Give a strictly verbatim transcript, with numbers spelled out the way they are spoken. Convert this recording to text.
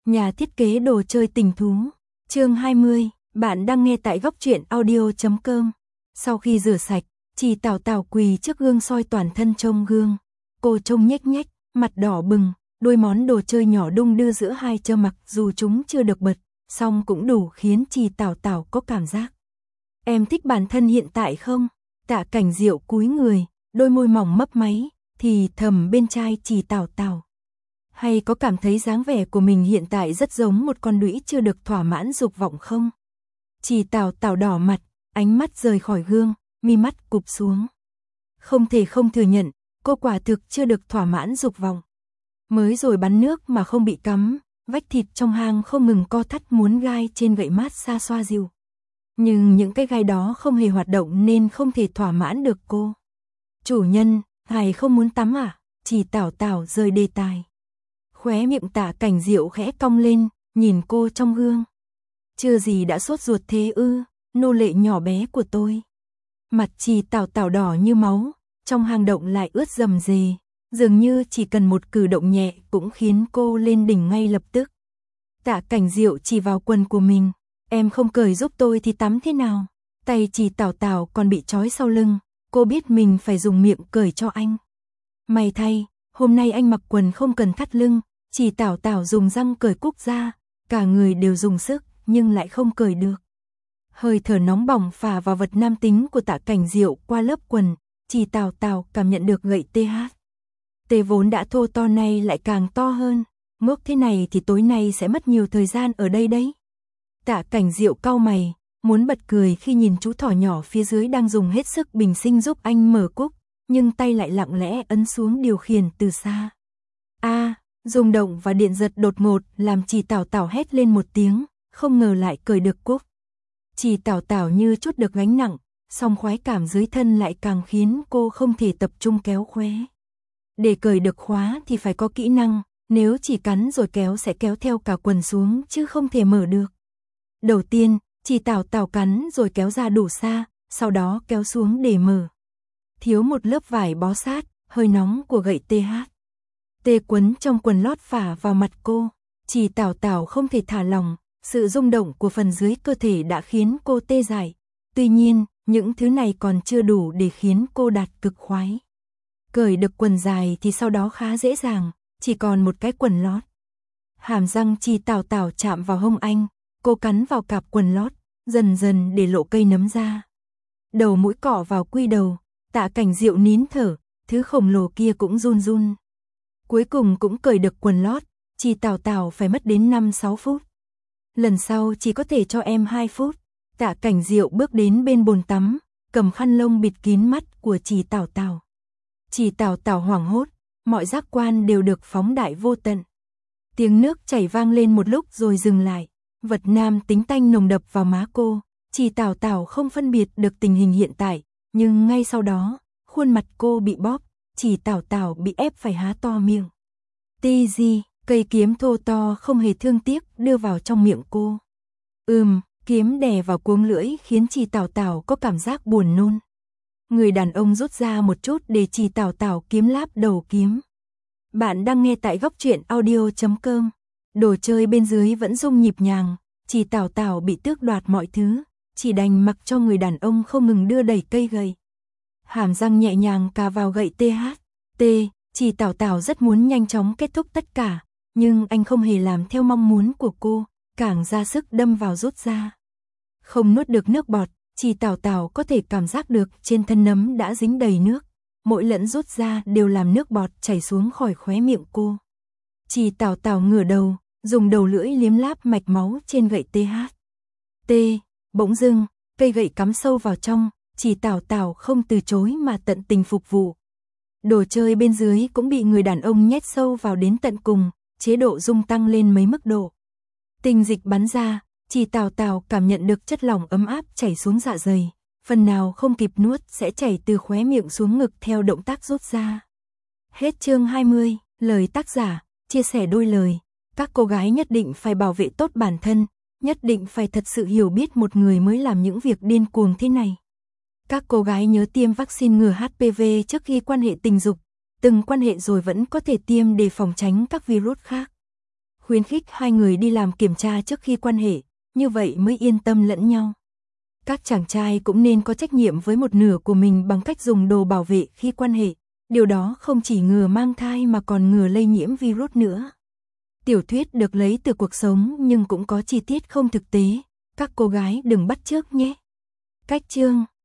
Nhà thiết kế đồ chơi tình thú. Chương hai mươi, bạn đang nghe tại góc truyện audio chấm com. Sau khi rửa sạch, Trì Tào Tào quỳ trước gương soi toàn thân trong gương. Cô trông nhếch nhếch, mặt đỏ bừng, đôi món đồ chơi nhỏ đung đưa giữa hai chân mặc dù chúng chưa được bật, song cũng đủ khiến Trì Tào Tào có cảm giác. Em thích bản thân hiện tại không? Tạ Cảnh Diệu cúi người, đôi môi mỏng mấp máy, thì thầm bên tai Trì Tào Tào. Hay có cảm thấy dáng vẻ của mình hiện tại rất giống một con đũy chưa được thỏa mãn dục vọng không? Trì Tào Tào đỏ mặt, ánh mắt rời khỏi gương, mi mắt cụp xuống. Không thể không thừa nhận, cô quả thực chưa được thỏa mãn dục vọng. Mới rồi bắn nước mà không bị cắm, vách thịt trong hang không ngừng co thắt muốn gai trên gậy mát xa xoa dịu. Nhưng những cái gai đó không hề hoạt động nên không thể thỏa mãn được cô. Chủ nhân, ngài không muốn tắm à? Trì Tào Tào rời đề tài. Khóe miệng Tạ Cảnh Diệu khẽ cong lên, nhìn cô trong gương. Chưa gì đã sốt ruột thế ư, nô lệ nhỏ bé của tôi. Mặt Trì Tào Tào đỏ như máu, trong hang động lại ướt rầm rề, dường như chỉ cần một cử động nhẹ cũng khiến cô lên đỉnh ngay lập tức. Tạ Cảnh Diệu chỉ vào quần của mình, em không cởi giúp tôi thì tắm thế nào? Tay Trì Tào Tào còn bị trói sau lưng, cô biết mình phải dùng miệng cởi cho anh. May thay, hôm nay anh mặc quần không cần thắt lưng. Trì Tào Tào dùng răng cởi cúc ra, cả người đều dùng sức nhưng lại không cởi được. Hơi thở nóng bỏng phả vào vật nam tính của Tạ Cảnh Diệu qua lớp quần, Trì Tào Tào cảm nhận được gậy tê hát. Tê vốn đã thô to này lại càng to hơn, ngốc thế này thì tối nay sẽ mất nhiều thời gian ở đây đấy. Tạ Cảnh Diệu cau mày, muốn bật cười khi nhìn chú thỏ nhỏ phía dưới đang dùng hết sức bình sinh giúp anh mở cúc, nhưng tay lại lặng lẽ ấn xuống điều khiển từ xa. A, rung động và điện giật đột ngột làm Trì Tào Tào hét lên một tiếng, không ngờ lại cởi được cúc. Trì Tào Tào như chút được gánh nặng, song khoái cảm dưới thân lại càng khiến cô không thể tập trung kéo khóe. Để cởi được khóa thì phải có kỹ năng, nếu chỉ cắn rồi kéo sẽ kéo theo cả quần xuống chứ không thể mở được. Đầu tiên, Trì Tào Tào cắn rồi kéo ra đủ xa, sau đó kéo xuống để mở. Thiếu một lớp vải bó sát, hơi nóng của gậy tê hát. Tê quấn trong quần lót phả vào mặt cô, Trì Tào Tào không thể thả lỏng, sự rung động của phần dưới cơ thể đã khiến cô tê dại. Tuy nhiên, những thứ này còn chưa đủ để khiến cô đạt cực khoái. Cởi được quần dài thì sau đó khá dễ dàng, chỉ còn một cái quần lót. Hàm răng Trì Tào Tào chạm vào hông anh, cô cắn vào cạp quần lót, dần dần để lộ cây nấm ra. Đầu mũi cọ vào quy đầu, Tạ Cảnh Diệu nín thở, thứ khổng lồ kia cũng run run. Cuối cùng cũng cởi được quần lót, Trì Tào Tào phải mất đến năm sáu phút. Lần sau chỉ có thể cho em hai phút. Tạ Cảnh Diệu bước đến bên bồn tắm, cầm khăn lông bịt kín mắt của Trì Tào Tào. Trì Tào Tào hoảng hốt, mọi giác quan đều được phóng đại vô tận. Tiếng nước chảy vang lên một lúc rồi dừng lại, vật nam tính tanh nồng đập vào má cô. Trì Tào Tào không phân biệt được tình hình hiện tại, nhưng ngay sau đó, khuôn mặt cô bị bóp. Trì Tào Tào bị ép phải há to miệng. Ti gì, cây kiếm thô to không hề thương tiếc đưa vào trong miệng cô. Ừm, kiếm đè vào cuống lưỡi khiến Trì Tào Tào có cảm giác buồn nôn. Người đàn ông rút ra một chút để Trì Tào Tào kiếm láp đầu kiếm. Bạn đang nghe tại góc truyện audio chấm com. Đồ chơi bên dưới vẫn rung nhịp nhàng, Trì Tào Tào bị tước đoạt mọi thứ, chỉ đành mặc cho người đàn ông không ngừng đưa đẩy cây gậy. Hàm răng nhẹ nhàng cà vào gậy tê hát. T, Trì Tào Tào rất muốn nhanh chóng kết thúc tất cả, nhưng anh không hề làm theo mong muốn của cô, càng ra sức đâm vào rút ra. Không nuốt được nước bọt, Trì Tào Tào có thể cảm giác được trên thân nấm đã dính đầy nước, mỗi lần rút ra đều làm nước bọt chảy xuống khỏi khóe miệng cô. Trì Tào Tào ngửa đầu, dùng đầu lưỡi liếm láp mạch máu trên gậy tê hát. T, bỗng dưng, cây gậy cắm sâu vào trong. Trì Tào Tào không từ chối mà tận tình phục vụ. Đồ chơi bên dưới cũng bị người đàn ông nhét sâu vào đến tận cùng, chế độ rung tăng lên mấy mức độ. Tinh dịch bắn ra, Trì Tào Tào cảm nhận được chất lỏng ấm áp chảy xuống dạ dày, phần nào không kịp nuốt sẽ chảy từ khóe miệng xuống ngực theo động tác rút ra. Hết chương hai mươi, lời tác giả, chia sẻ đôi lời. Các cô gái nhất định phải bảo vệ tốt bản thân, nhất định phải thật sự hiểu biết một người mới làm những việc điên cuồng thế này. Các cô gái nhớ tiêm vaccine ngừa hát pê vê trước khi quan hệ tình dục, từng quan hệ rồi vẫn có thể tiêm để phòng tránh các virus khác. khuyến khích hai người đi làm kiểm tra trước khi quan hệ, như vậy mới yên tâm lẫn nhau. Các chàng trai cũng nên có trách nhiệm với một nửa của mình bằng cách dùng đồ bảo vệ khi quan hệ, điều đó không chỉ ngừa mang thai mà còn ngừa lây nhiễm virus nữa. Tiểu thuyết được lấy từ cuộc sống nhưng cũng có chi tiết không thực tế, các cô gái đừng bắt chước nhé. Cách chương